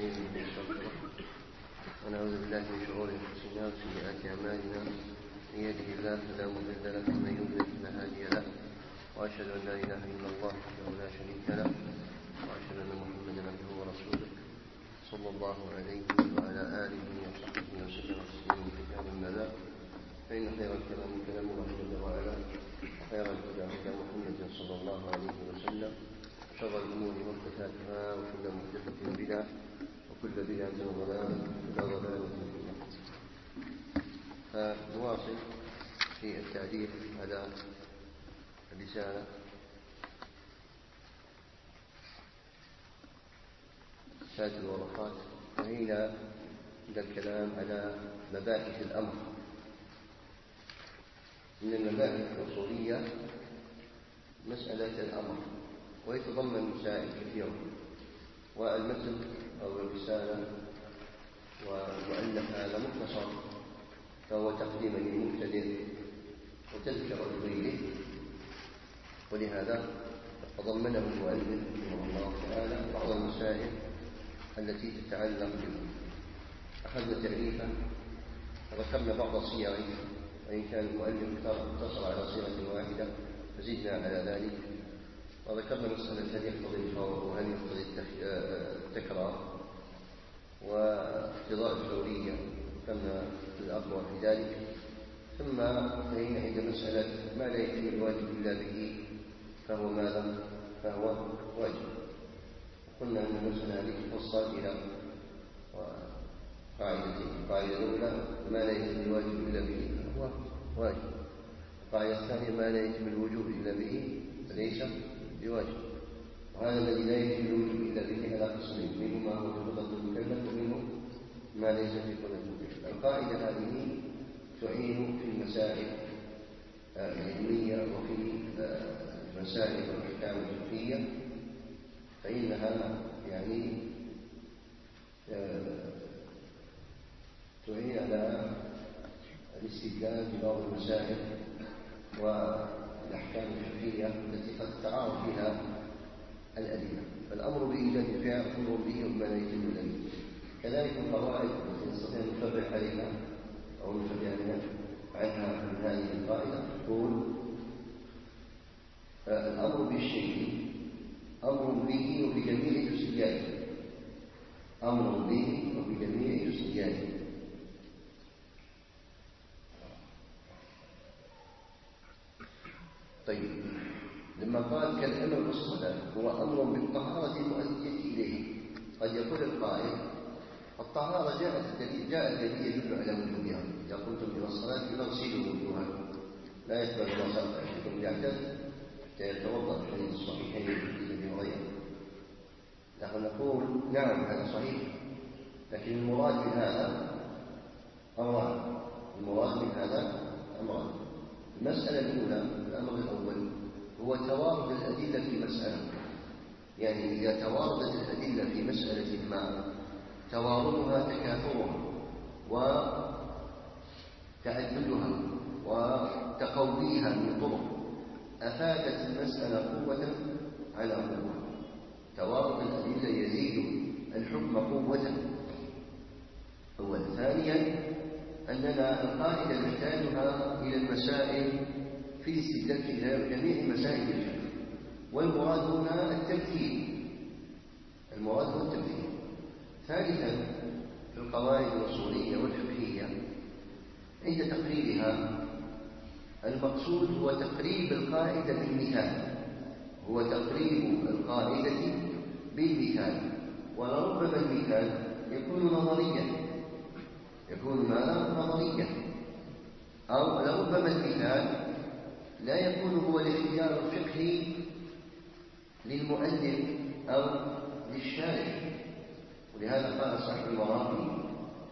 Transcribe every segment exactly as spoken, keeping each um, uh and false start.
ونستعينه ونستغفره ونعوذ بالله من شرور انفسنا وسيئات اعمالنا، من يهده الله فلا مضل له ومن يضلل فلا هادي له، واشهد ان لا اله الا الله وحده لا شريك له، واشهد ان محمدا عبده ورسوله صلى الله عليه وعلى اله وصحبه وسلم تسليما كثيرا. اما بعد، فان خير الكلام كلام الله جل وعلا، وخير الهدى هدى محمد صلى الله عليه وسلم، وشر الامور محدثاتها، وكل محدثه بدعه، وكل بدعه ضلاله، وكل ضلاله في النار. فنواصل في التعليق على الرساله رساله الورقات، وهنا عند الكلام على مباحث الامر. من المباحث الاصوليه مساله الامر، ويتضمن مسائل كثيره، والمتن او الرساله والمؤلف هذا مختصر، فهو تقديم للمبتدئ وتذكره لغيره، ولهذا تضمنه المؤلف رحمه الله تعالى بعض المسائل التي تتعلق به. اخذنا تعريفا وذكرنا بعض صيغه، وان كان المؤلف اقتصر على صيغه واحده فزدنا على ذلك، وذكرنا مساله هل يقتضي الفور وهل يقتضي التكرار واقتضاء الفوريه، كما الأقوى في ذلك. ثم انتهينا عند مسألة ما لا يتم الواجب إلا به فهو ماذا؟ فهو واجب. قلنا أن المسألة هذه تفصل إلى قاعدتين: القاعدة الأولى ما لا يتم الواجب إلا به فهو واجب، القاعدة الثانية ما لا يتم الوجوب إلا به فليس بواجب. وهذا الذي لا يتم الوجوب إلا به على قسمين: منه ما هو في قدرة المكلف، ومنه ما ليس في قدرة المكلف. القاعدة هذه تعين في المسائل العلمية وفي مسائل الأحكام الفقهية، فإنها يعني تعين على الاستدلال ببعض المسائل والأحكام الفقهية التي قد تتعارض فيها الأدلة. فالأمر بإيجاد الفعل أمر به وما لا يتم الأدلة. كذلك القواعد التي نستطيع أن نفرع عليها أو نفرع عنها من هذه القاعدة تقول: الأمر بالشيء أمر به وبجميع جزئياته، أمر به وبجميع جزئياته. طيب، لما قال كالأمر بالصلاة هو أمر بالطهارة المؤدية إليه، قد يقول القائل: الطهارة جاءت الدليل جاء الدليل يدل على وجوبها، إذا قمتم إلى الصلاة فاغسلوا وجوهكم، لا يقبل ما صلى أحدكم يعتد حتى يتوضأ في الحديث الصحيحين في أبي هريرة. نحن نقول: نعم هذا صحيح، لكن المراد من هذا أمران. المراد من هذا أمران. المسألة الأولى، الأمر الأول، هو توارد الأدلة في مسألة. يعني إذا تواردت الأدلة في مسألة ما، تواردها تكاثرها وتعددها وتقويها من طرق أفادت المسألة قوة على قوة. توارد الأدلة يزيد الحكم قوة أولا. ثانيا، أننا القاعدة نحتاجها إلى المسائل في استدلال إلى جميع مسائل الفقه، والمراد هنا التمثيل. المراد هو التمثيل. ثالثا، في القواعد الأصولية والفقهية عند تقريبها المقصود هو تقريب القاعدة بالمثال، هو تقريب القاعدة بالمثال. ولربما المثال يكون نظريا، يكون ماذا؟ نظريا. أو لربما المثال لا يكون هو الاختيار الفقهي للمؤلف أو للشارح. ولهذا قال صاحب المراقي: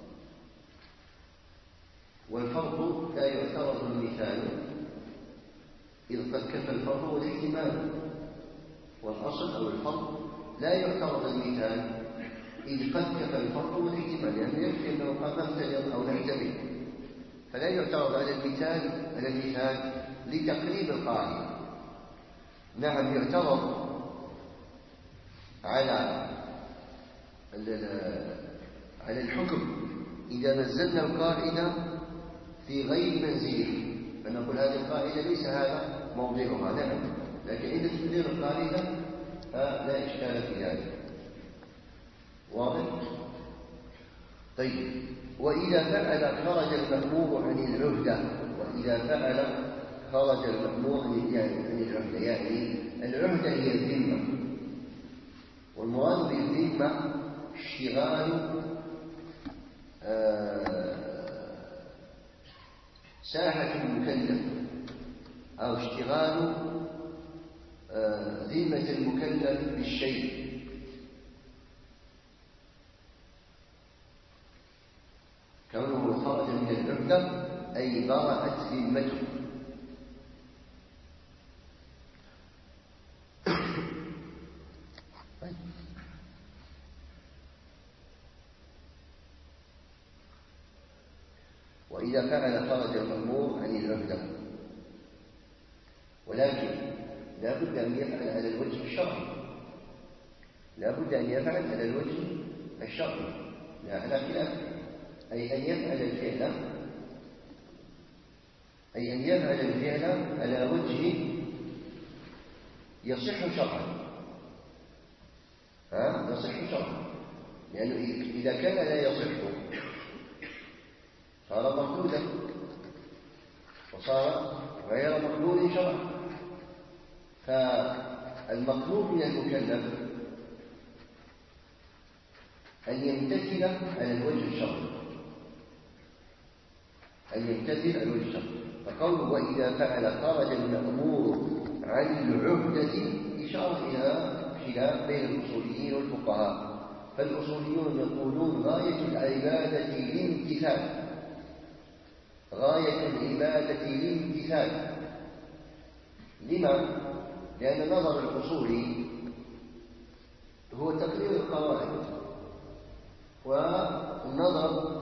والفرض لا يعترض المثال إذ قد كفى الفرض والاحتمال. والأصل أو الفرض لا يعترض المثال إذ قد كفى الفرض والاحتمال، يعني يكفي أنه قد نفترض أو نحتمل، فلا يعترض على المثال على المثال لتقريب القاعدة. نعم يعترض على على الحكم إذا نزلنا القاعدة في غير منزله فنقول هذه القاعدة ليس هذا موضعها، نعم، لكن إذا تقدير القاعدة فلا إشكال في ذلك. واضح؟ طيب، وإذا فعل خرج المأمور عن العهدة. وإذا فعل خرج المأمور عن العهدة، يعني العهدة هي الذمة، والمراد بالذمة اشتغال ساحة المكلف أو اشتغال ذمة المكلف بالشيء. كونه خرج من العهدة أي برأت ذمته. وإذا فعل خرج المأمور عن العهدة، ولكن لا بد أن يفعل على الوجه الشرعي، لا بد أن يفعل على الوجه الشرعي، لا على خلاف، أي أن يفعل الفعل أي أن يفعل الفعل على وجه يصح شرعا. ها يصح شرعا، لأنه يعني إذا كان لا يصح صار مردودا وصار غير مقبول شرعا. فالمطلوب من المكلف أن يمتثل على الوجه الشرعي، أن يمتثل على الوجه الشرعي. فقوله وإذا فعل خرج المأمور عن العهدة إشارة إلى خلاف بين الأصوليين والفقهاء. فالأصوليون يقولون غاية العبادة الامتثال، غاية العبادة الامتثال. لما؟ لأن نظر الأصولي هو تقرير القواعد، والنظر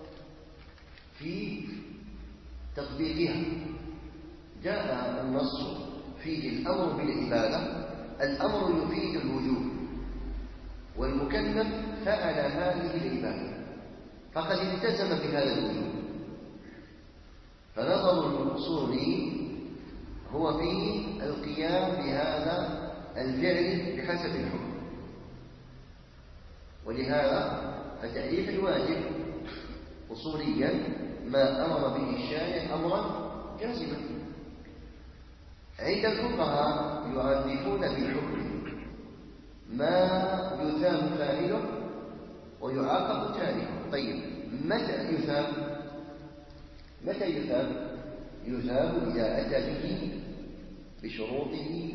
في تطبيقها. جاء النص فيه الأمر بالعبادة، الأمر يفيد الوجوب، والمكلف فعل هذه العبادة فقد التزم بهذا الوجوب. فنظر الأصولي هو في القيام بهذا الفعل بحسب الحكم. ولهذا فتعريف الواجب أصوليا ما أمر به الشارع أمرا جازما. عند الفقهاء يعرفون بالحكم ما يثاب فاعله ويعاقب تاركه. طيب، متى يثاب؟ متى يثاب؟ يثاب إذا أتى به بشروطه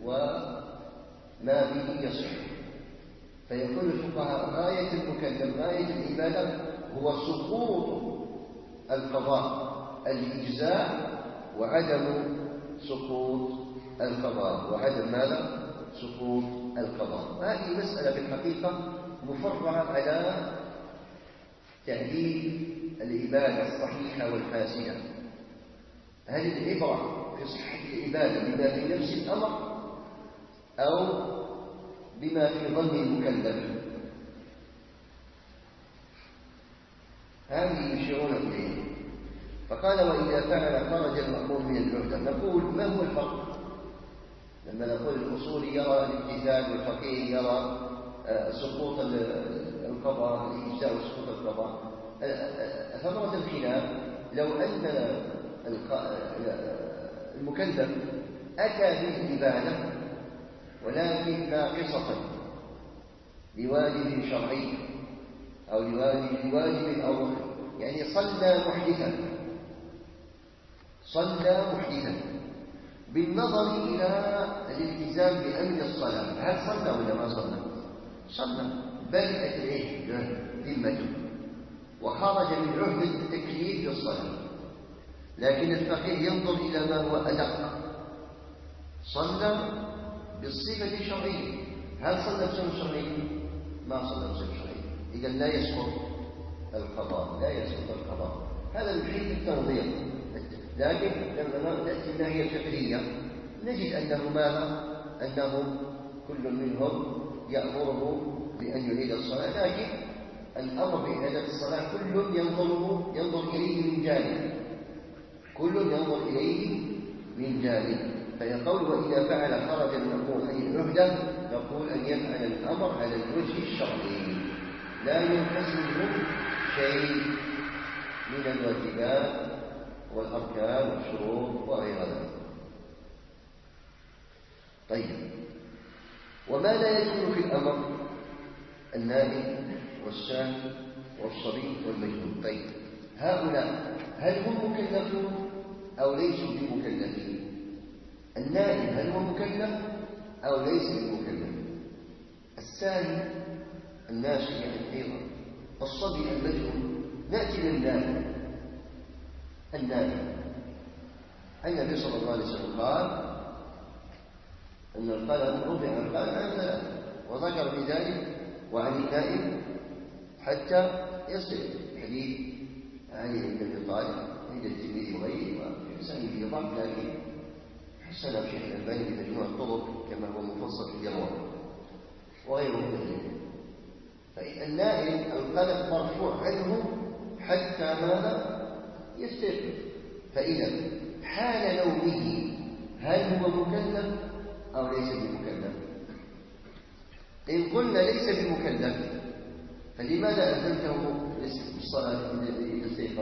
وما به يصح. فيقول الفقهاء غاية المكلف، غاية العبادة هو سقوط القضاء، الإجزاء، وعدم سقوط القضاء، وعدم ماذا؟ سقوط القضاء. هذه مسألة في الحقيقة مفرعة على تعديل العبادة الصحيحة والفاسدة. هل العبرة في صحة العبادة بما في نفس الأمر أو بما في ظن المكلف؟ هذه يشيرون إليه. فقال وإذا فعل خرج المأمور من العهدة. نقول ما هو الفرق لما نقول الأصولي يرى الامتثال والفقيه يرى سقوط القضاء، الإجزاء وسقوط القضاء؟ ثمرة الخلاف لو أن المكلف أتى بالعبادة ولكن ناقصة لواجب شرعي أو لواجب أو ركن، يعني صلى محدثا صلى محدثا بالنظر إلى الالتزام بأمن الصلاة، هل صلى ولا ما صلى؟ صلى، برئت إليه ذمته وخرج من عهد التكليف بالصلاة. لكن الفقيه ينظر إلى ما هو أدق، صلى بالصفة الشرعية، هل صلى بصفة شرعية؟ ما صلى بصفة شرعية، إذا لا يسقط القضاء، لا يسقط القضاء. هذا من حيث التنظير. لكن لما نأتي الناحية الفقهية نجد أنه ماذا؟ أنه كل منهم يأمره بأن يعيد الصلاة، لكن الأمر بإعادة الصلاة كل ينظر ينظر إليه من جانب، كل ينظر إليه من جانب. فيقول وإذا فعل خرج المأمور أي العهدة، نقول أن يفعل الأمر على الوجه الشرعي، لا ينقص منه شيء من الواجبات والأركان والشروط وغير ذلك. طيب، وما لا يدخل في الأمر؟ النائم والساهي والصبي والمجنون. طيب، هؤلاء هل هم مكلفون أو ليسوا بمكلفين؟ النائم هل هو مكلف أو ليس بمكلف؟ الساهي الناشئ يعني أيضا، الصبي المجنون. نأتي للنائم. النائم النبي صلى الله عليه وسلم قال أن القلم رفع القلم عن ثلاث، وذكر في ذلك وعن النائم حتى يصل. حديث علي بن أبي طالب عند الترمذي وغيره، وفي سنه في ضعف لكن حسن الشيخ الألباني بمجموع الطرق كما هو مفصل في الجواب وغيره كثير. فالنائم القلم مرفوع عنه حتى ماذا؟ يستيقظ. فإذا حال نومه هل هو مكلف أو ليس بمكلف؟ إن قلنا ليس بمكلف فلماذا أذنته بالصلاة الذي يستيقظ؟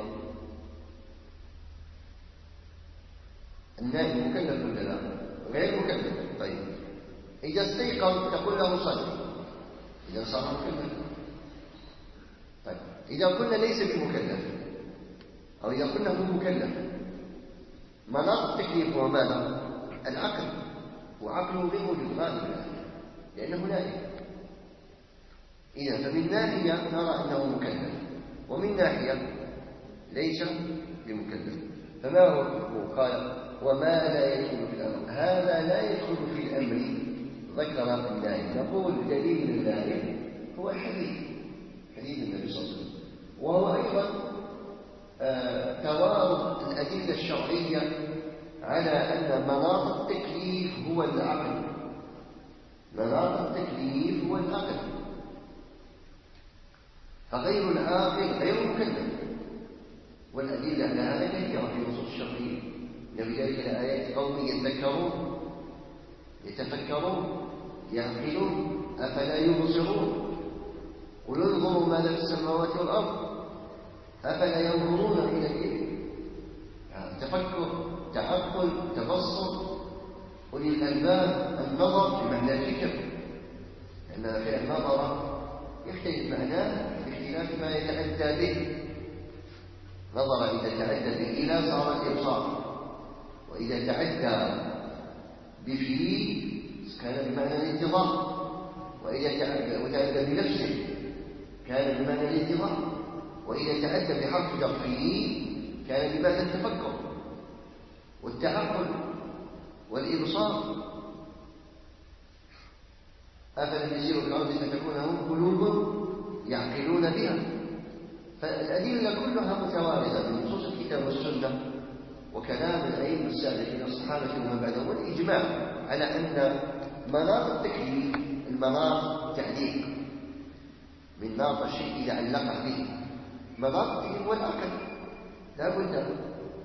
النائم مكلف ولا لا؟ غير مكلف. طيب، إذا استيقظ تقول له صلي، إذا صار مكلف. طيب، إذا قلنا ليس بمكلف أو إذا قلنا هو مكلف، مناط التكليف هو ماذا؟ العقل، وعقله غير موجود غالبا لأنه نائم. إذا فمن ناحية نرى أنه مكلف، ومن ناحية ليس بمكلف. فما هو؟ قال وما لا يدخل في الأمر، هذا لا يدخل في الأمر ذكر النائم. نقول دليل النائم هو الحديث، حديث النبي صلى الله عليه وسلم، وهو أيضا آه توارد الأدلة الشرعية على أن مناط التكليف هو العقل. مناط التكليف هو العقل، فغير العاقل غير مكلف. والأدلة على هذا كثيرة في النصوص الشرعية، من ذلك الآيات قوم يذكرون يتفكرون يعقلون أفلا يبصرون قل انظروا ماذا في السماوات والأرض أفلا ينظرون إلى الإبل. تفكر، تعقل، تبصر، أولي الألباب، النظر بمعنى الفكر، لأن في النظر يختلف معناه باختلاف ما يتأتى به. نظر إذا تعدى بإلى صار الإبصار، وإذا تعدى بفيه كان بمعنى الانتظار، وإذا تعدى بنفسه كان بمعنى الانتظار، وإذا تعدى بحرف جرفه كان بمعنى التفكر والتعقل والإبصار. أفلم يسيروا في الأرض فتكون لهم قلوب يعقلون بها. فالأدلة كلها متواردة من نصوص الكتاب والسنة وكلام الأئمة السابقين الصحابة ومن بعدهم، والإجماع على أن مناط التكليف المناط تعليق من ناط الشيء إذا علق به. مناط التكليف والعقل لا بد.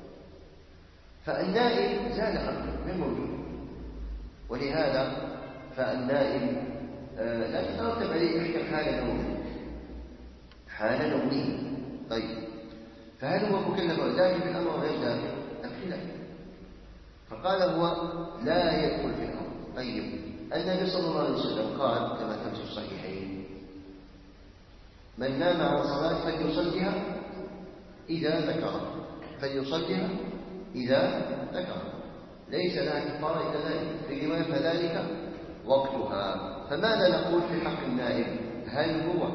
فالنائم زال عقله غير موجود، ولهذا فالنائم آه لا تترتب عليه احكام حال نومه حال نومه. طيب، فهل هو مكلف او داخل في الامر غير داخل؟ الخلاف. فقال هو لا يدخل في الامر. طيب، النبي صلى الله عليه وسلم قال كما ثبت في الصحيحين من نام عن صلاه فليصليها اذا ذكرها، فليصليها اذا ذكرها، ليس لها كفاره الا ذلك. في روايه فذلك وقتها. فماذا نقول في حق النائم؟ هل هو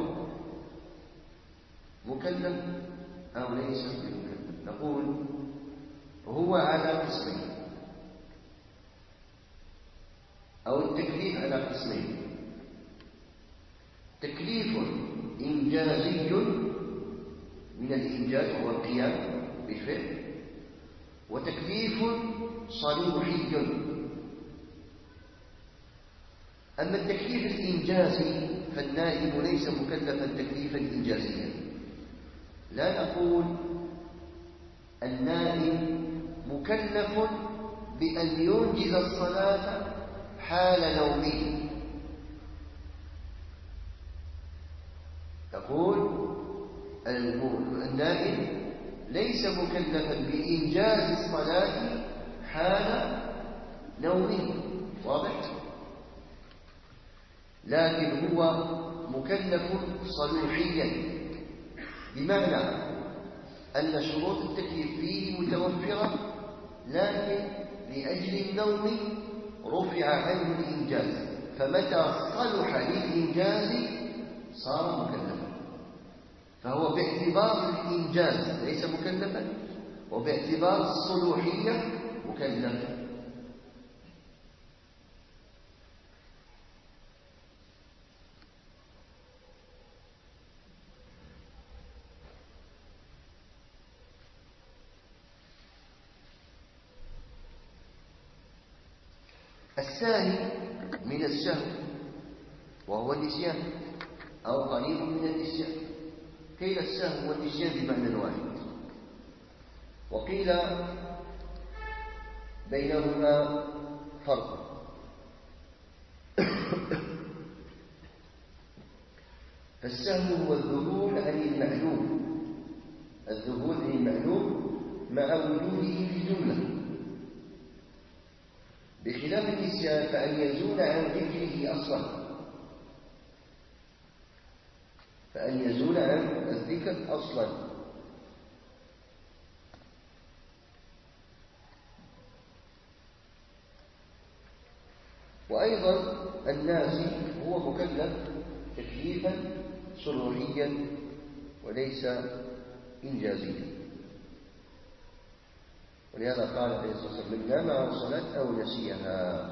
مكلف أو ليس بمكلف؟ نقول هو على قسمين، أو التكليف على قسمين: تكليف إنجازي من الإنجاز وهو القيام بالفعل، وتكليف صريحي. أما التكليف الإنجازي فالنائب ليس مكلفا تكليفا إنجازيا. لا نقول النائب مكلف بأن ينجز الصلاة حال نومه، نقول النائب ليس مكلفا بإنجاز الصلاة حال نومه، واضح؟ لكن هو مكلف صلوحيا، بمعنى أن شروط التكليف فيه متوفرة، لكن لأجل النوم رفع عنه الإنجاز، فمتى صلح للإنجاز صار مكلفا. فهو باعتبار الإنجاز ليس مكلفا، وباعتبار الصلوحية مكلف. الثاني من السهو وهو النسيان أو قريب من النسيان. قيل السهو والنسيان بمعنى واحد، وقيل بينهما فرق. فالسهو هو الذهول عن المعلوم، الذهول عن المعلوم مع وجوده في جملة، بخلاف النسيان فأن يزول عن ذكره أصلا، فأن يزول عن الذكر أصلا. وأيضا الناسي هو مكلف تكليفا صلوحيا وليس إنجازيا، ولهذا قال عليه الصلاة والسلام: من نام عن صلاة أو نسيها.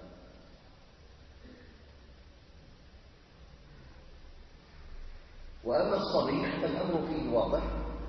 وأما الصبي فالأمر فيه واضح،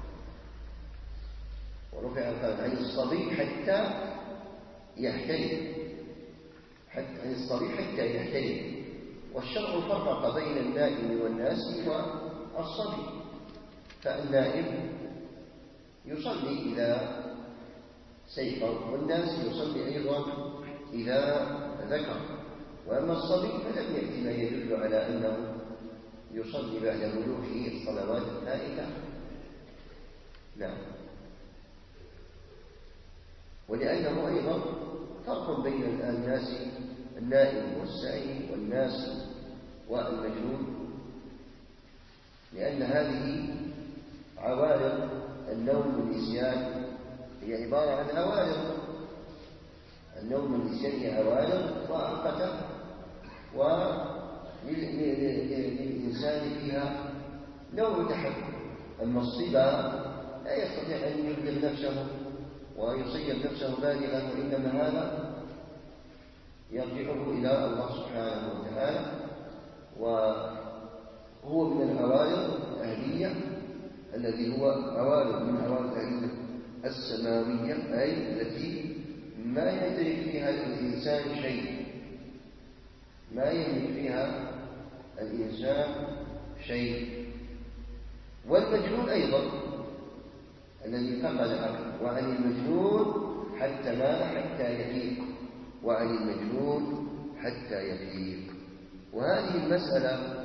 ورفع القلم عن الصبي حتى يحتلم، حتى عن الصبي حتى يحتلم. والشرع فرق بين النائم والناس والصبي، فالنائم يصلي إذا سيقظ، والناس يصلي أيضا إذا ذكر. وأما الصبي فلم يأتي ما يدل على أنه يصلي بعد بلوغه الصلوات الفائتة. نعم. ولأنه أيضا فرق بين الناس النائم والسعي والناس والمجنون، لأن هذه عوارض النوم والنسيان هي عبارة عن عوارض. النوم والنسيان هي عوارض مؤقتة، وللإنسان فيها نوع تحكم. أما الصبا لا يستطيع أن يبلغ نفسه ويصير نفسه بالغا، وإنما هذا يرجعه إلى الله سبحانه وتعالى، وهو من العوارض الأهلية الذي هو عوارض من عوارض الأهلية السماوية، أي التي ما يملك فيها الإنسان شيء، ما يملك فيها الإنسان شيء. والمجنون أيضا الذي فقد العقل، وعن المجنون حتى ما حتى يفيق، وعن المجنون حتى يفيق. وهذه المسألة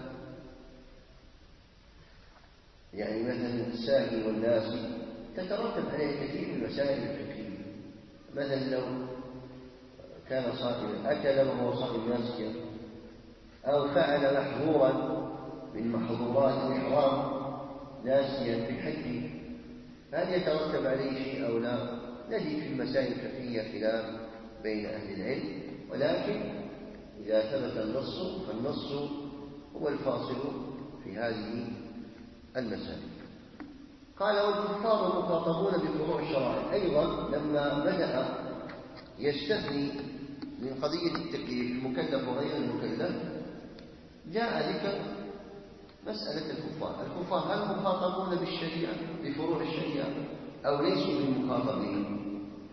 يعني مثلا الساهي والناسي تترتب عليه كثير من المسائل الفقهية. مثلا لو كان صائما أكل وهو صائم ناسيا، أو فعل محظورا من محظورات الإحرام ناسيا في حجه، هل يترتب عليه شيء أو لا؟ نجد في المسائل الفقهية خلاف بين أهل العلم، ولكن إذا ثبت النص فالنص هو الفاصل في هذه المسائل. قال: والكفار مخاطبون بفروع الشرائع. أيضا لما بدأ يستثني من قضية التكليف المكلف وغير المكلف، جاء ذكر مسألة الكفار. الكفار هل مخاطبون بالشريعة بفروع الشريعة أو ليسوا بالمخاطبين؟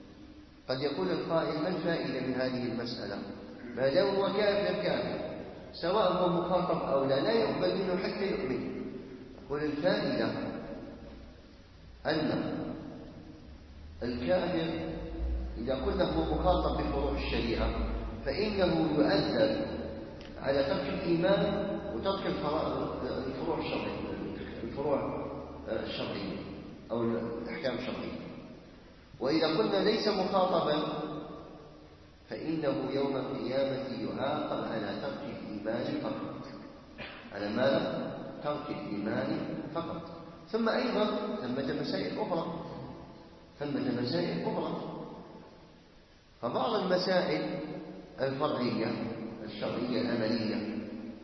قد يقول القائل: ما الفائدة من هذه المسألة؟ ما دام هو كافر كافر، سواء هو مخاطب أو لا لا يقبل منه حتى يؤمن. يقول الفائدة أن الكافر إذا قلنا هو مخاطب بفروع الشريعة فإنه يؤثر على ترك الإيمان وترك الفروع الشرعية الفروع الشرعية أو الأحكام الشرعية. وإذا قلنا ليس مخاطبا فإنه يوم القيامة يعاقب على ترك الإيمان فقط. على ماذا؟ ترك الإيمان فقط. ثم أيضا ثمة مسائل أخرى ثمة مسائل أخرى فبعض المسائل الفرعية الشرعية العملية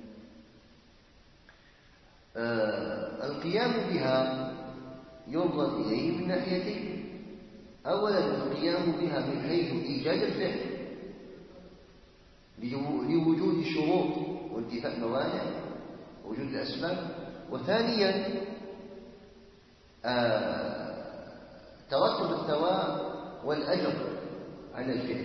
آه القيام بها ينظر إليه من ناحيتين. أولا القيام بها من حيث إيجاد الفعل لوجود شروط وانتفاء موانع وجود الأسباب. وثانيا آه ترتب الثواب والأجر على الفعل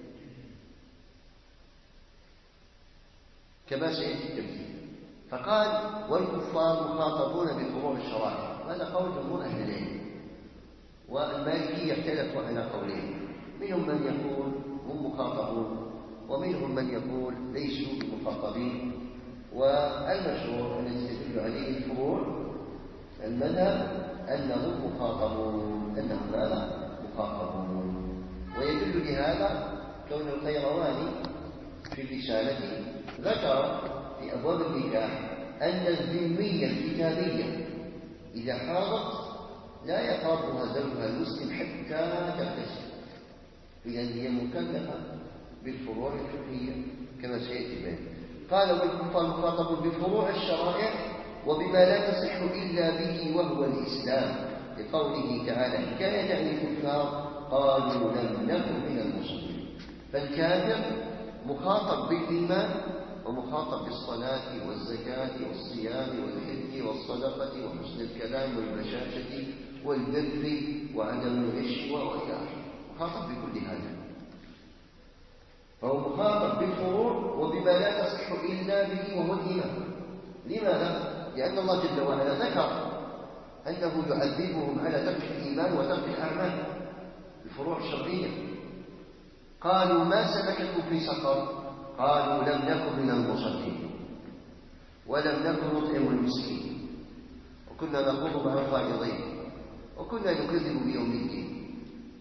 كما سيأتي التمثيل. فقال والكفار مخاطبون بفروع الشرائع. هذا قول جمهور أهل العلم. والمالكية اختلفوا على قولين، منهم من يقول هم مخاطبون ومنهم من يقول ليسوا بمخاطبين. والمشهور الذي يدل عليه الفروع المذهب أنهم مخاطبون أنهم لا مخاطبون. ويدل لهذا كون القيرواني في الرسالة ذكر في أبواب النكاح أن الذمية الكتابية إذا حاضت لا يقربها زوجها المسلم حتى تغتسل، إذن هي مكلفة بالفروع الفقهية كما سيأتي بيان. قال والكفار مخاطب بفروع الشرائع وبما لا تصح إلا به وهو الإسلام، لقوله تعالى حكاية عن الكفار قالوا لم نكن من المصلين. فالكافر مخاطب بالإيمان ومخاطب بالصلاة والزكاة والصيام والحج والصدقة وحسن الكلام والبشاشة والبر وعدم الغش وإلى آخره، مخاطب بكل هذا. فهو مخاطب بالفروع وبما لا تصح إلا به وهو الإيمان. لماذا؟ لأن الله جل وعلا ذكر أنه يعذبهم على ترك الإيمان وترك الأعمال الفروع الشرعية. قالوا ما سلككم في سقر؟ قالوا لم نكن من المصلين ولم نكن نطعم المسكين وكنا نخوض مع الخائضين وكنا نكذب بيوم الدين.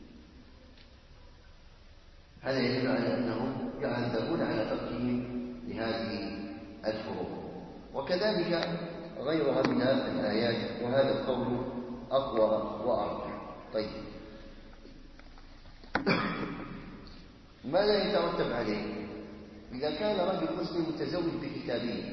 هذا يدل على أنهم يعذبون على تركهم لهذه الفروع. وكذلك غيرها من الآيات، وهذا القول أقوى وأرجح. طيب ماذا يترتب عليه إذا كان رجل مسلم متزوج بكتابية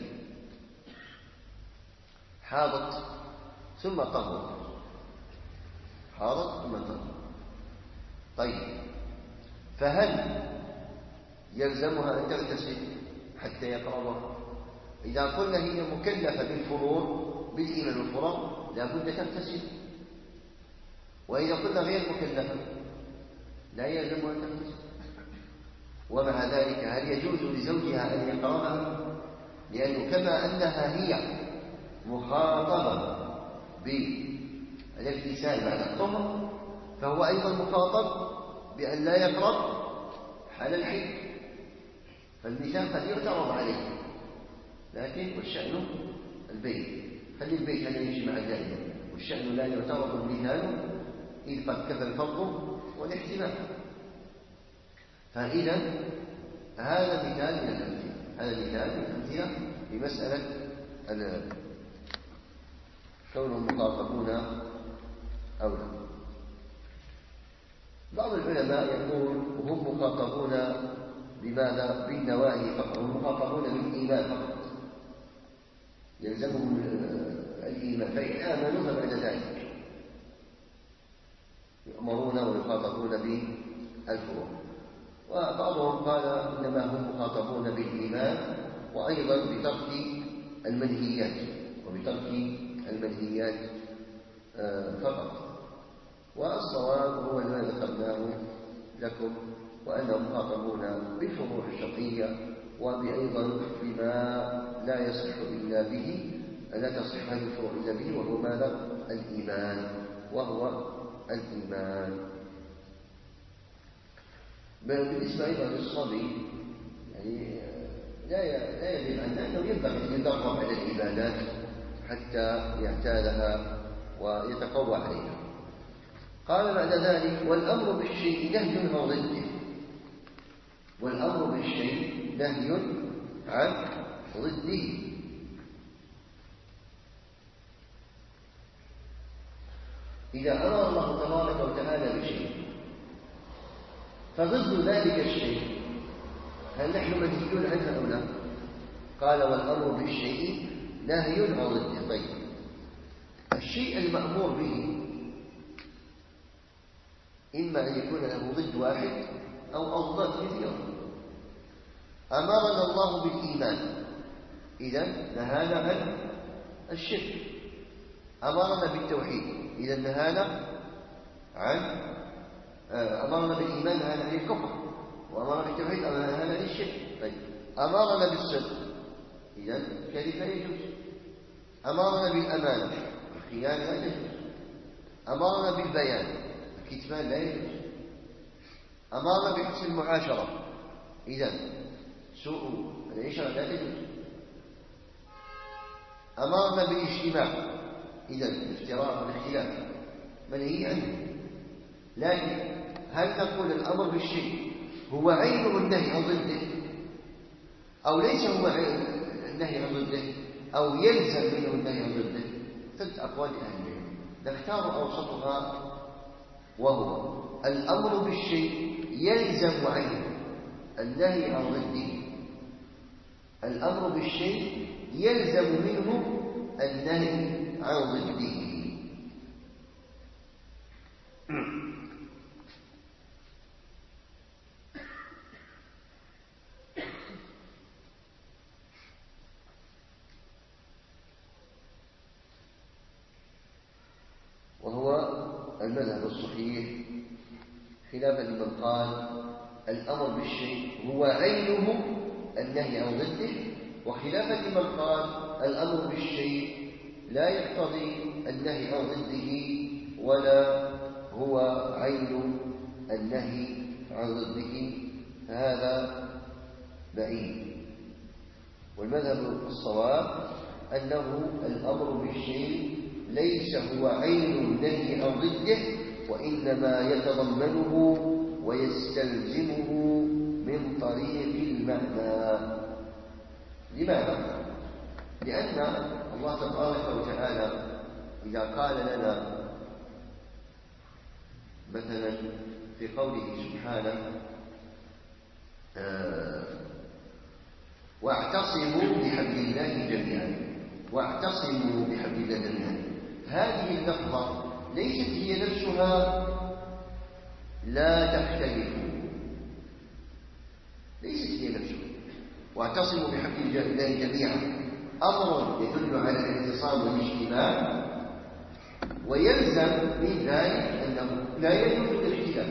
حاضت ثم طهر حاضت ثم طهر؟ طيب فهل يلزمها أن تغتسل حتى يقربها؟ إذا قلنا هي مكلفة بالفروع بالإيمان والفروع لا بد تغتسل. وإذا قلنا غير مكلفة لا يلزمها أن تغتسل. ومع ذلك هل يجوز لزوجها أن يقربها؟ لأنه كما أنها هي مخاطبة بالاغتسال بعد الطهر فهو أيضا مخاطب بأن لا يقرب حال الحيض. فالمثال قد يعترض عليه، لكن والشأن البيت، خلي البيت هذا يمشي مع الدائرة، والشأن لا يعترض المثال إذ قد كفى الفضل والاحتمال. فإذا هذا مثال من الأمثلة هذا مثال من الأمثلة بمسألة كونهم مخاطبون أو لا. بعض العلماء يقول هم مخاطبون بماذا؟ بالنواهي فقط، هم مخاطبون بالإيمان فقط، يلزمهم الإيمان، فإن آمنوا فبعد ذلك يؤمرون ويخاطبون بالفروع. وبعضهم قال إنما هم مخاطبون بالإيمان وأيضا بترك المنهيات وبترك المنهيات فقط. والصواب هو ما ذكرناه لكم، وأنهم مخاطبون بالفروع الشرعية وبأيضا بما لا يصح إلا به، لا تصح هذه الفروع إلا به، وهو ماذا؟ الإيمان، وهو الإيمان. بالنسبة أيضا للصبي يعني لا لا يجب أنه ينبغي أن يدرب على العبادات حتى يعتادها ويتقوى عليها. قال بعد ذلك: والأمر بالشيء نهي عن ضده. والأمر بالشيء نهي عن ضده. إذا أمر الله تبارك وتعالى بشيء فضد ذلك الشيء هل نحن منهيون عنه أو لا؟ قال: والأمر بالشيء نهي عن ضده. طيب، الشيء المأمور به إما أن يكون له ضد واحد أو أضداد كثيرة. أمرنا الله بالإيمان، إذا نهانا عن الشرك. أمرنا بالتوحيد، إذا نهانا عن أمرنا بالإيمان نهانا عن الكفر، وأمرنا بالتوحيد نهانا عن الشرك. طيب، أمرنا بالصدق، إذا كذب لا يجوز. أمرنا بالأمانة، الخيانة لا يجوز. أمرنا بالبيان، الكتمان لا يجوز. أمرنا بحسن المعاشرة، إذا سوء العشرة لا تجوز. أمرنا بالاجتماع، إذا الافتراق والاختلاف منهي عنه. لكن هل نقول الأمر بالشيء هو عين النهي عن ضده، أو ليس هو النهي عن ضده، أو يلزم منه النهي عن ضده؟ ثلاث أقوال أهل العلم، نختار أوسطها، وهو الأمر بالشيء يلزم عنه النهي عن ضده. الأمر بالشيء يلزم منه النهي عن ضده. وهو المذهب الصحيح، خلافا لمن قال الأمر بالشيء هو عينه النهي عن ضده، وخلافا لمن قال الأمر بالشيء لا يقتضي النهي عن ضده ولا هو عين النهي عن ضده، فهذا بعيد. والمذهب الصواب أنه الأمر بالشيء ليس هو عين النهي عن ضده، وإنما يتضمنه ويستلزمه من طريق المعنى. لماذا؟ لأن الله تبارك وتعالى إذا قال لنا مثلا في قوله سبحانه: آه واعتصموا بحبل الله جميعا، واعتصموا بحبل الله جميعا، هذه اللفظة ليست هي نفسها لا تختلف، ليست هي نفسها. واعتصموا بحبل الله جميعا أمر يدل على الاعتصام والاجتماع، ويلزم من ذلك أنه لا يجوز الاختلاف،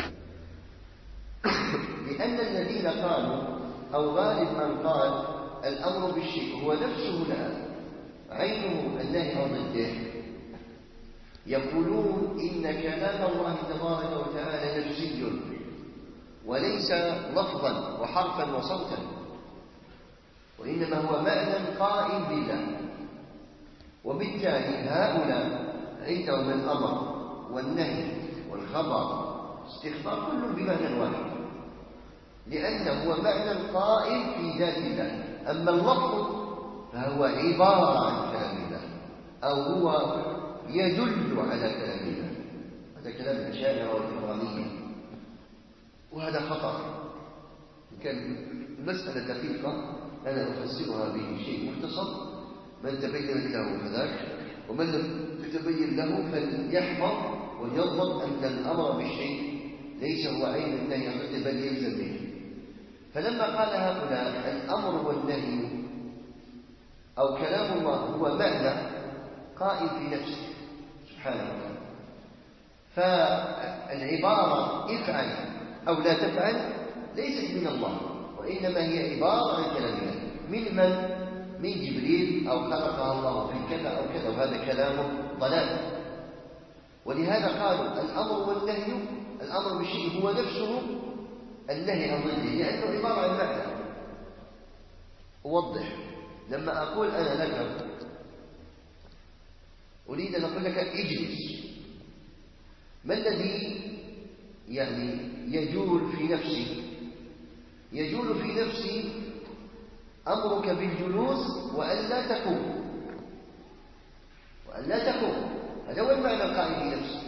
لأن الذين قالوا أو غالب من قال الأمر بالشيء هو نفسه لا عينه النهي عن ضده يقولون إن كلام الله تبارك وتعالى نفسي وليس لفظا وحرفا وصوتا، وإنما هو معنى قائم بالله. وبالتالي هؤلاء عندهم الأمر والنهي والخبر استخبار كل بمعنى واحد، لأنه هو معنى قائم في ذات الله. أما اللفظ فهو عبارة عن كلام الله، أو هو يدل على كلام الله. هذا كلام الأشاعرة والإبراهيمية، وهذا خطأ. كان مسألة دقيقة أنا أفسرها بشيء مختصر، من تبين له فذاك، ومن لم تتبين له فليحفظ ويضبط أن الأمر بالشيء ليس هو عين النهي عنه بل يلزم به. فلما قال هؤلاء الأمر والنهي أو كلام الله هو معنى قائم في نفسه سبحانه وتعالى، فالعبارة افعل أو لا تفعل ليست من الله، وإنما هي عبارة عن كلام الله. من من؟ من جبريل، أو خلقها الله في كذا أو كذا، وهذا كلام ضلال. ولهذا قالوا الأمر والنهي، الأمر بالشيء هو نفسه النهي عن ضده، لأنه عبارة عن معنى. أوضح. لما أقول أنا لك أريد أن أقول لك اجلس، ما الذي يعني يجول في نفسي؟ يجول في نفسي أمرك بالجلوس وأن لا تقوم، وأن لا تقوم. هذا هو المعنى القائم في نفسي.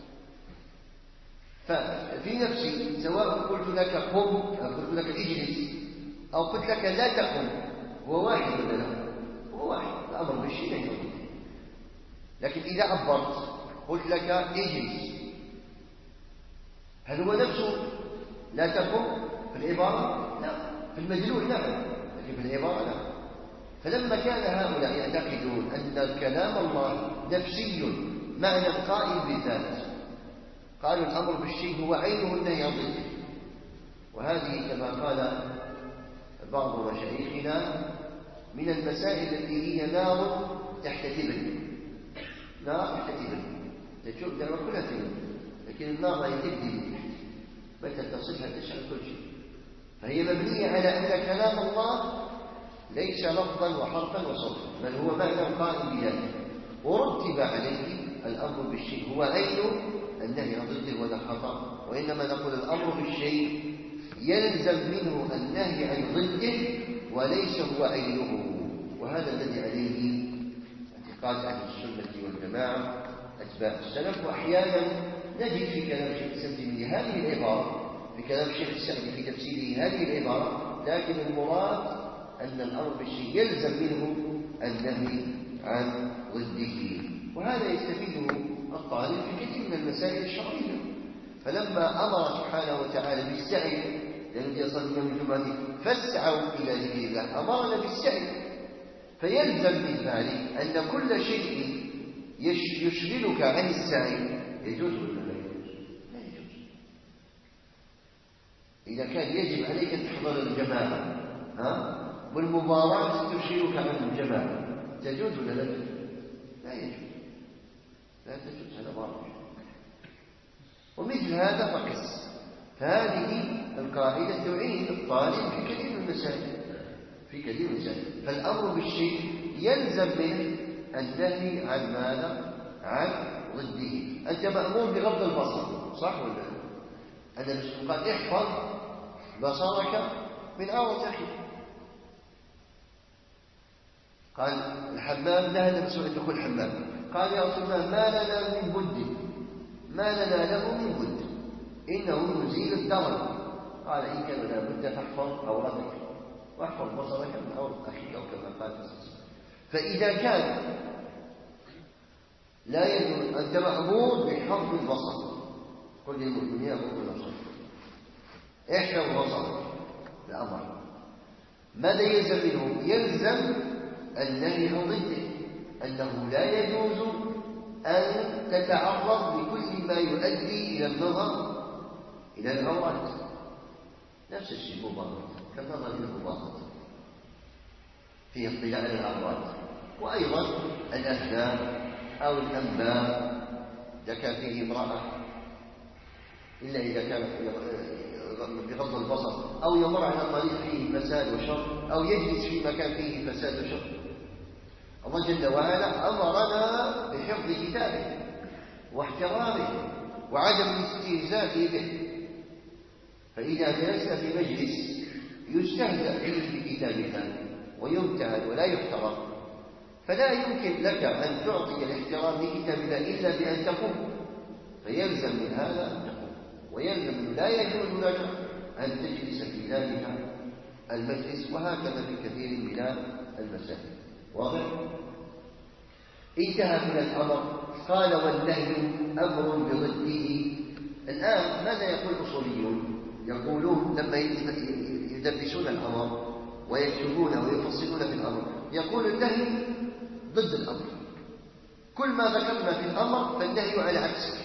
ففي نفسي سواء قلت لك قم أو قلت لك اجلس أو قلت لك لا تقم، هو واحد ولا لا؟ هو واحد، الأمر بالشيء لا يوجد. لكن إذا عبرت قلت لك اجلس، هل هو نفسه لا تقم في العبارة؟ لا. في المدلول نعم، لكن في العبارة لا. فلما كان هؤلاء يعتقدون أن كلام الله نفسي معنى قائم بالذات، قالوا الأمر بالشيء هو عينه النهي عن ضده. وهذه كما قال بعض مشايخنا من المسائل التي هي نار تحت تبن، نار تحت تبن تشوف دعوة كلها تبن، لكن النار لا تبدي متى تصلها تشعل كل شيء. فهي مبنية على أن كلام الله ليس لفظا وحرفا وصوتا، بل هو معنى قائم بذاته، ورتب عليه الأمر بالشيء هو عين النهي عن ضده، ولا خطأ. وإنما نقول الأمر بالشيء يلزم منه النهي عن ضده وليس هو عينه. وهذا الذي عليه اعتقاد أهل السنة والجماعة أتباع السلف. وأحيانا نجد في كلام شيخ السعدي هذه العبارة، في كلام شيخ السعدي في تفسيره هذه العبارة، لكن المراد أن الأمر بالشيء يلزم منه النهي عن ضده. وهذا يستفيده الطالب في كثير من المسائل الشرعية. فلما أمر سبحانه وتعالى بالسعي، لأنه يصل يوم الجمعة فاسعوا إلى ذكر الله، أمرنا بالسعي، فيلزم من ذلك أن كل شيء يشغلك عن السعي يجوز ولا لا يجوز؟ لا يجوز. إذا كان يجب عليك أن تحضر الجماعة ها والمباراة تشغلك عن الجماعة، تجوز ولا لا تجوز؟ لا يجوز، لا تجوز، هذا باطل. ومثل هذا فقس. فهذه القاعدة تعين الطالب في كثير من المسائل، في كثير من المسائل. فالأمر بالشيء يلزم منه النهي عن ماذا؟ عن ضده. أنت مأمور بغض البصر، صح ولا لا؟ النبي قال احفظ بصرك من عورة أخيك. قال الحمام نهى النبي عن دخول الحمام، قال يا رسول الله ما لنا من بد، ما لنا له من بد، إنه يزيل الدرج. قال إن كان لا بد فاحفظ عورتك واحفظ بصرك من عورة أخيك، أو كما قال. فإذا كان لا يجوز، أنت مأمور بحفظ البصر، قل للمؤمنين يغضوا من أبصارهم، احفظ بصرك، الأمر. ماذا يلزم منه؟ يلزم النهي عن ضده، أنه لا يجوز أن تتعرض لكل ما يؤدي إلى النظر إلى العورات. نفس الشيء مبارك كالنظر إلى المبارك في اطلاع على العورات. وأيضا الأفلام أو الأنباء إذا كان فيه امرأة، إلا إذا كانت بغض البصر، أو يمر على طريق فيه فساد وشر، أو يجلس في مكان فيه فساد وشر. الله جل وعلا أمرنا بحفظ كتابه واحترامه وعدم الاستهزاء به. فإذا جلسنا في مجلس يستهزأ فيه بكتاب الله ويمتهن ولا يحترم، فلا يمكن لك أن تعطي الاحترام لكتاب الله إلا بأن تقوم. فيلزم من هذا أن تقوم، ويلزم لا يجوز لك أن تجلس في ذلك المجلس. وهكذا في كثير من المسائل. واضح؟ انتهى من الأمر. قال والنهي أمر بضده. الآن ماذا يقول الأصوليون؟ يقولون لما يدرسون الأمر ويكتبون ويفصلون في الأمر، يقول النهي ضد الأمر. كل ما ذكرنا في الأمر فالنهي على عكسه،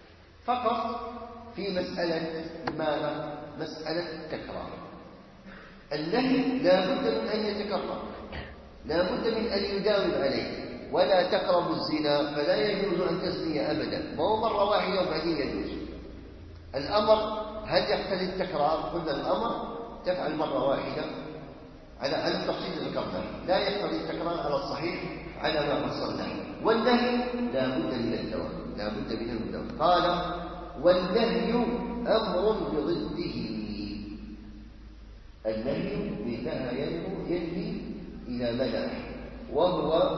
فقط في مسألة ماذا؟ مسألة تكرار. النهي لا بد من أن يتكرر، لا بد من أن يداوم عليه. ولا تقربوا الزنا، فلا يجوز أن تزني أبدا، ما هو مرة واحدة وبعدين يجوز. الأمر هل يقتضي التكرار؟ قلنا الأمر تفعل مرة واحدة على على التفصيل ذكرناه، لا يقتضي التكرار على الصحيح على ما فصلناه. والنهي لا بد من الدوام، لا بد من الدوام. قال والنهي أمر بضده. النهي بالنهى ينهي إلى منع، وهو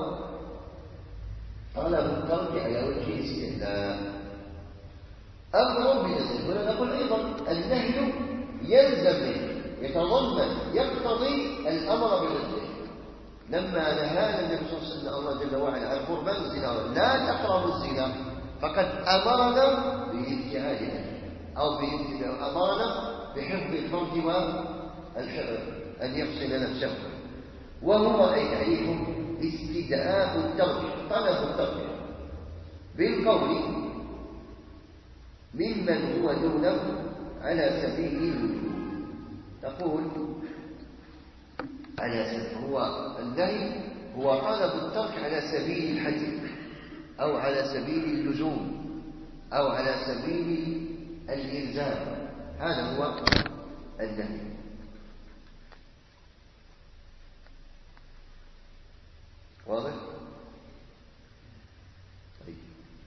طلب الترك على وجه الاستهلاك. أمر بنزل. هنا نقول أيضا النهي يلزم منه، يتضمن يقتضي الأمر بضده. لما نهانا النبي صلى الله عليه وسلم الله جل وعلا عن قربان الزنا لا تقربوا الزنا، فقد أمرنا بابتعادها، أو أمرنا بحفظ الفرج وأن يفصل نفسه. وهو أي تعريف استدعاء الترك، طلب الترك بالقول ممن هو دونه على سبيل الوجوب. تقول على سبيل هو النهي هو طلب الترك على سبيل الحجر، أو على سبيل اللزوم، أو على سبيل الإلزام. هذا هو النهي. واضح؟ طيب.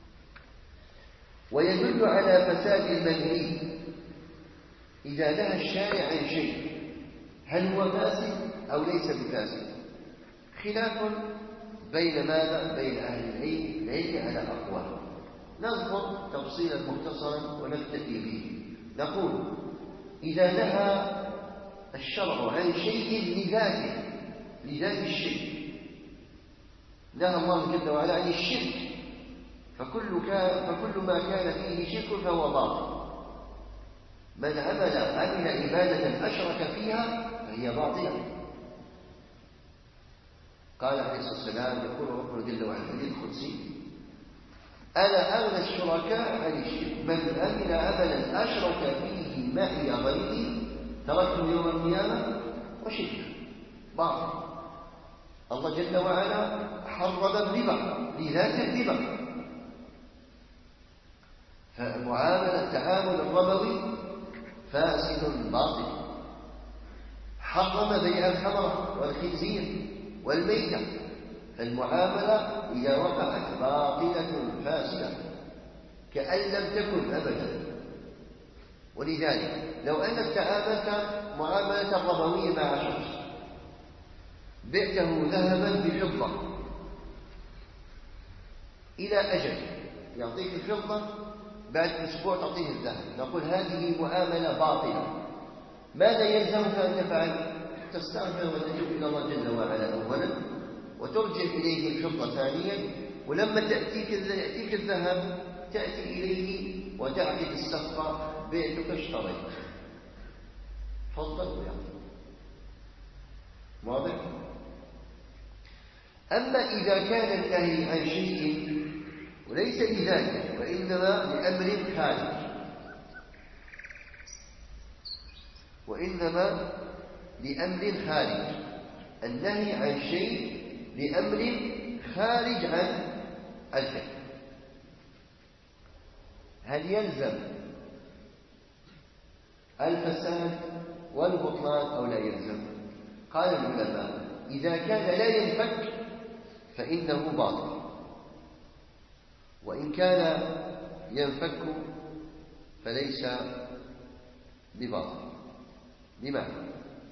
ويدل على فساد المنهي إذا نهى الشارع عن شيء، هل هو فاسد أو ليس بفاسد؟ خلاف بين ماذا؟ بين أهل العلم العلم على أقوال. نذكر تفصيلا مختصرا ونكتفي به. نقول إذا نهى الشرع عن شيء لذاته، لذات الشيء، نهى الله جل وعلا عن الشرك، فكل, كان فكل ما كان فيه شرك فهو باطل. من عمل عمل عبادة أشرك فيها فهي باطلة. قال عليه الصلاة والسلام، يقول ربنا جل وعلا في الحديث القدسي: أنا أغنى الشركاء عن الشرك، من عمل عملا أشرك فيه معي غيري تركته يوم القيامة وشركه. باطل. الله جل وعلا حرم الربا لذات الربا، فمعاملة التعامل الربوي فاسد باطل. حرم بيع الخمر والخنزير والميتة، فالمعاملة إذا وقعت باطلة فاسدة كأن لم تكن أبدا. ولذلك لو أنك تعاملت معاملة ربوية مع شخص، بعته ذهبا بفضة إلى أجل، يعطيك الفضة بعد أسبوع تعطيه الذهب، نقول هذه معاملة باطلة. ماذا يلزمك أن تفعل؟ تستغفر وتتوب إلى الله جل وعلا أولا، وترجع إليه الفضة ثانيا، ولما تأتيك يأتيك الذهب تأتي إليه وتعقد الصفقة، بعتك اشتريت، فضل ويعطيك. واضح؟ أما إذا كان النهي عن شيء وليس لذاته وإنما لأمر خارج، وإنما لأمر خارج، النهي عن شيء لأمر خارج عن الفعل، هل يلزم الفساد والبطلان أو لا يلزم؟ قال العلماء: إذا كان لا ينفك فإنه باطل، وإن كان ينفك فليس بباطل. لماذا؟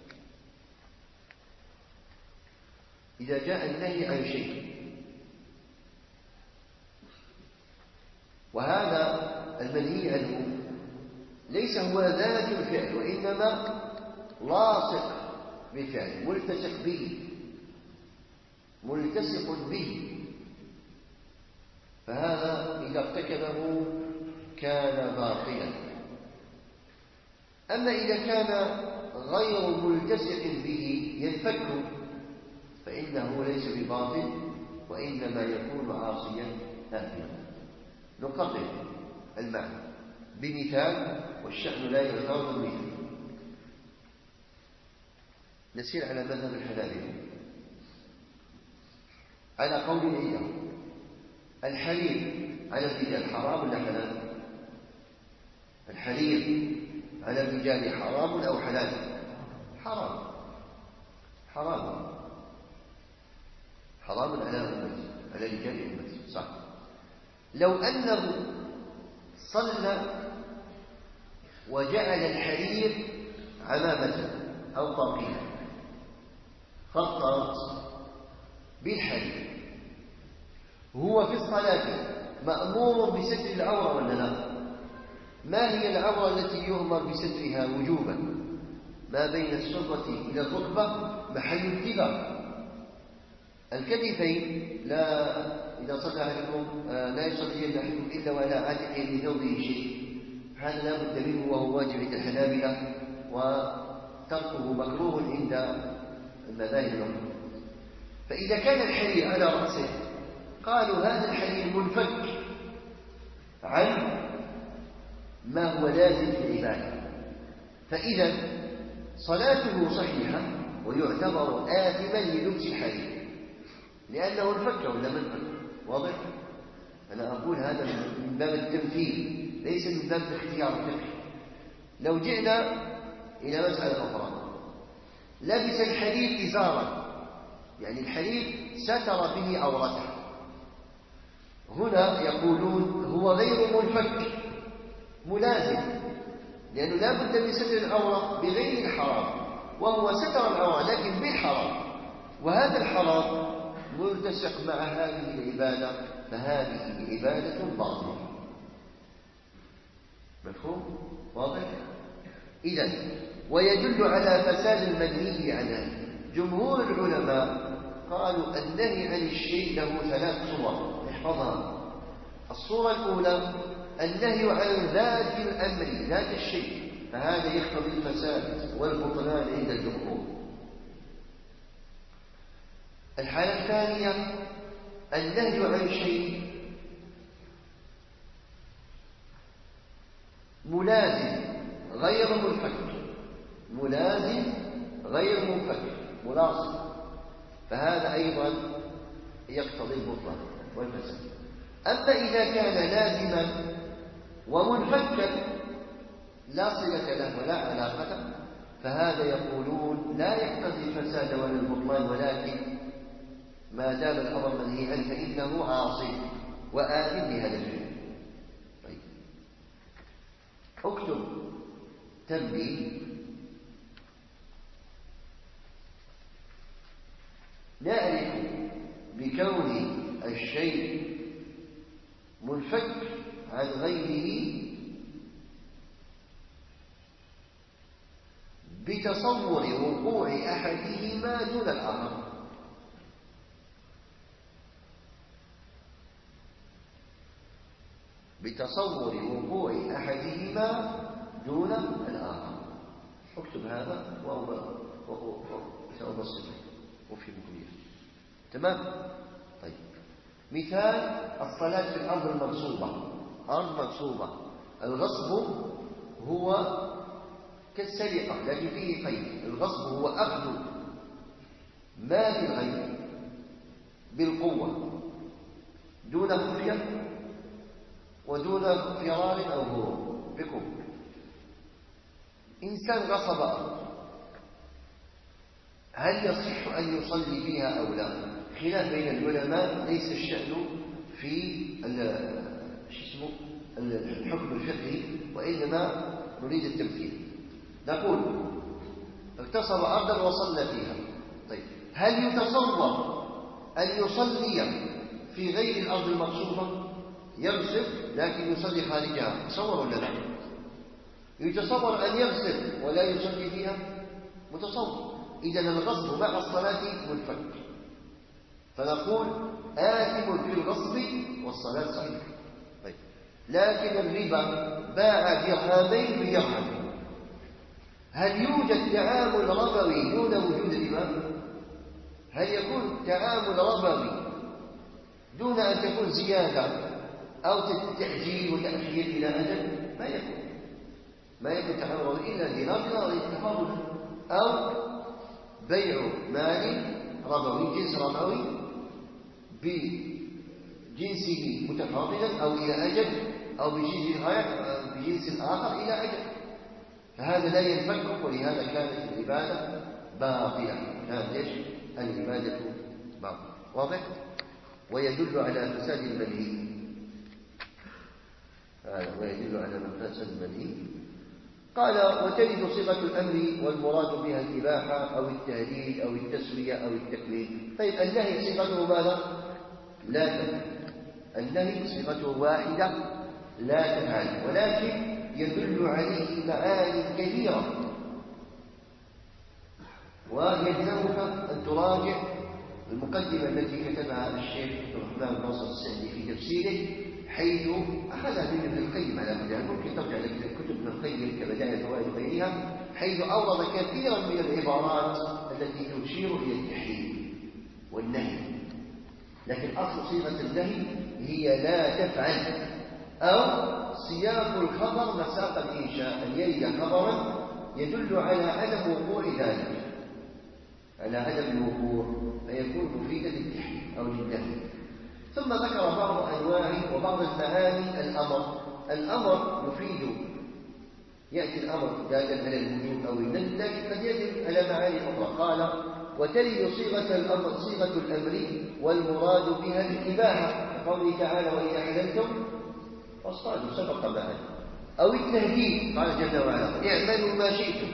إذا جاء النهي عن شيء، وهذا المنهي عنه ليس هو ذات الفعل، وإنما لاصق بفعل، ملتصق به ملتصق به، فهذا إذا ارتكبه كان باطلا. أما إذا كان غير ملتصق به ينفك فإنه ليس بباطل، وإنما يكون عاصيا آثما. نقرر المعنى بمثال، والشأن لا يغتر بالمثل. نسير على مذهب الحنابلة على قول عيدة. الحرير على الرجال حرام ولا حلال؟ الحرير على الرجال حرام أو حلال؟ حرام. حرام حرام على أمتي، على رجال أمتي، صح. لو أنه صلى وجعل الحرير عمامة أو طاقية فاضطرت بالحرير، هو في الصلاة مأمور بستر العورة ولا لا؟ ما هي العورة التي يؤمر بسترها وجوبا؟ ما بين السرة إلى الركبة محل الكبر، الكتفين. لا إذا صلى أحدكم لا يصلي أحدكم إلا وعلى عاتقه لثوبه شيء، هذا لا بد منه وهو واجب عند الحنابلة، وتركه مكروه عند المذاهب الأخرى. فإذا كان الحرير على رأسه قالوا هذا الحرير منفك عن ما هو لازم في العبادة، فإذا صلاته صحيحة ويعتبر آثما للبس الحرير لأنه انفك ولا منفك. واضح؟ أنا أقول هذا من باب التمثيل ليس من باب الاختيار الفقهي. لو جئنا إلى مسألة أخرى، لبس الحرير إزارا، يعني الحرير ستر به عورته، هنا يقولون هو غير منفك ملازم، لأنه لا بد من ستر العورة بغير الحرام، وهو ستر العورة لكن بالحرام، وهذا الحرام ملتصق مع هذه العبادة، فهذه عبادة باطلة. مفهوم؟ واضح؟ إذن ويدل على فساد المنهي عنه. جمهور العلماء قالوا النهي عن الشيء له ثلاث صور، احفظها. الصورة الأولى النهي عن ذات الأمر، ذات الشيء، فهذا يقتضي الفساد والبطلان عند الجمهور. الحالة الثانية النهي عن شيء ملازم غير منفك، ملازم غير منفك ملاصق، فهذا أيضا يقتضي البطلان والفساد. أما إذا كان لازما ومنفكا لا صلة له ولا علاقة، فهذا يقولون لا يقتضي الفساد ولا البطلان، ولكن ما دام الأمر منهي عنه فإنه عاصي وآثم بهذا الفعل. طيب، اكتب تنبيه: نعرف بكون الشيء منفك عن غيره بتصور وقوع أحدهما دون الآخر. بتصور وقوع أحدهما دون الآخر. اكتب هذا وسأبسط وفي مكمية. تمام؟ طيب، مثال الصلاة في الأرض المغصوبة. أرض مغصوبة، الغصب هو كالسرقة لكن فيه قيد. الغصب هو أخذ مال الغير بالقوة دون خفية ودون فرار أو هروب. بكم إنسان غصب أرض، هل يصح أن يصلي فيها أو لا؟ خلاف بين العلماء، ليس الشأن في الحكم الفقهي، وإنما نريد التمثيل. نقول اغتصب أرضا وصلى فيها. طيب، هل يتصور أن يصلي في غير الأرض المغصوبة؟ يغسل لكن يصلي خارجها، تصور ولا لا؟ يتصور أن يغسل ولا يصلي فيها؟ متصور. إذن الغصب مع الصلاة منفك، فنقول آثم في الغصب والصلاة صحيحة. طيب، لكن الربا باع درهمين بدرهم، هل يوجد تعامل ربوي دون وجود ربا؟ هل يكون تعامل ربوي دون أن تكون زيادة أو تأجيل وتأخير إلى أجل؟ ما يكون ما يكون تعامل ربوي إلا دينار دينار تفاضل، أو بيع مال ربوي، جنس ربوي بجنسه متفاضلا أو إلى أجل، أو بجنس بجنس آخر إلى أجل، فهذا لا ينفك، ولهذا كانت العبادة باطلة. كانت ايش؟ العبادة باطلة. واضح؟ ويدل على فساد المنهي، هذا ويدل على فساد المنهي. قال: وترد صيغة الأمر والمراد بها الإباحة أو التهديد أو التسوية أو التكليف. طيب النهي صيغته ماذا؟ لا تفعل. النهي صيغته واحدة، لا تفعل، ولكن يدل عليه معاني كثيرة، ويلزمك أن تراجع المقدمة التي كتبها الشيخ عبد الرحمن بن ناصر السعدي في تفسيره، حيث أخذها من ابن القيم على كل حال، ممكن ترجع لكتب ابن القيم كبدائع الفوائد وغيرها، حيث أورد كثيرا من العبارات التي تشير إلى التحريم والنهي. لكن أصل صيغة النهي هي لا تفعل، أو سياق الخبر مساق الإنشاء، أن يرد خبرا يدل على عدم وقوع ذلك، على عدم الوقوع، فيكون مفيدا للتحريم أو للنهي. ثم ذكر بعض أنواع وبعض المعاني الأمر. الأمر يفيد، يأتي الأمر دالا على الوجوب أو الندب، لكن قد يدل على معاني أخرى. قال: وترد صيغة الأمر صيغة الأمر والمراد بها الإباحة، كقوله تعالى: وإذا حللتم فاصطادوا، سبق معنا. أو التهديد، قال جل وعلا: اعملوا ما شئتم.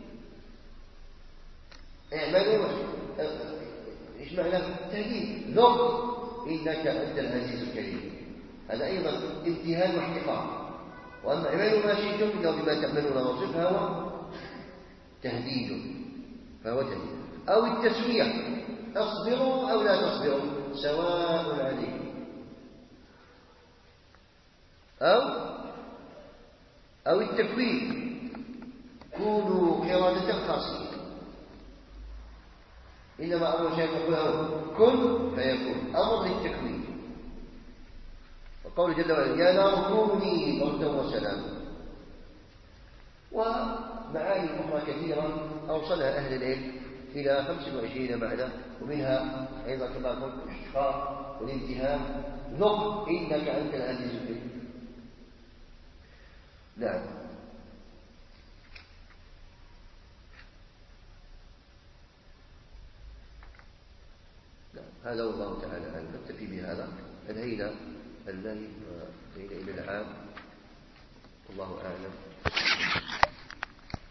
اعملوا ما شئتم، ايش معنى تهديد؟ ذق إنك أنت العزيز الكريم، هذا أيضا امتهان واحتقار. وأما اعملوا ما شئتم إنه بما تعملون وصف، فهو تهديد، فهو تهديد. أو التسوية، اصبروا أو لا تصبروا سواء عليكم. أو أو التكوين، كونوا قردة خاسئين. إنما أمر شيء يقول له كن فيكون، أمر للتكوين. وقول جل وعلا: يا نار كوني بردا وسلاما. ومعاني أخرى كثيرة أوصلها أهل العلم إلى خمس وعشرين معنى، ومنها أيضا كما قلت الاحتقار والامتهان. ذق إنك أنت العزيز الكريم. نعم. هذا والله تعالى أعلم. نكتفي بهذا، انهينا النهي إلى العام، والله أعلم.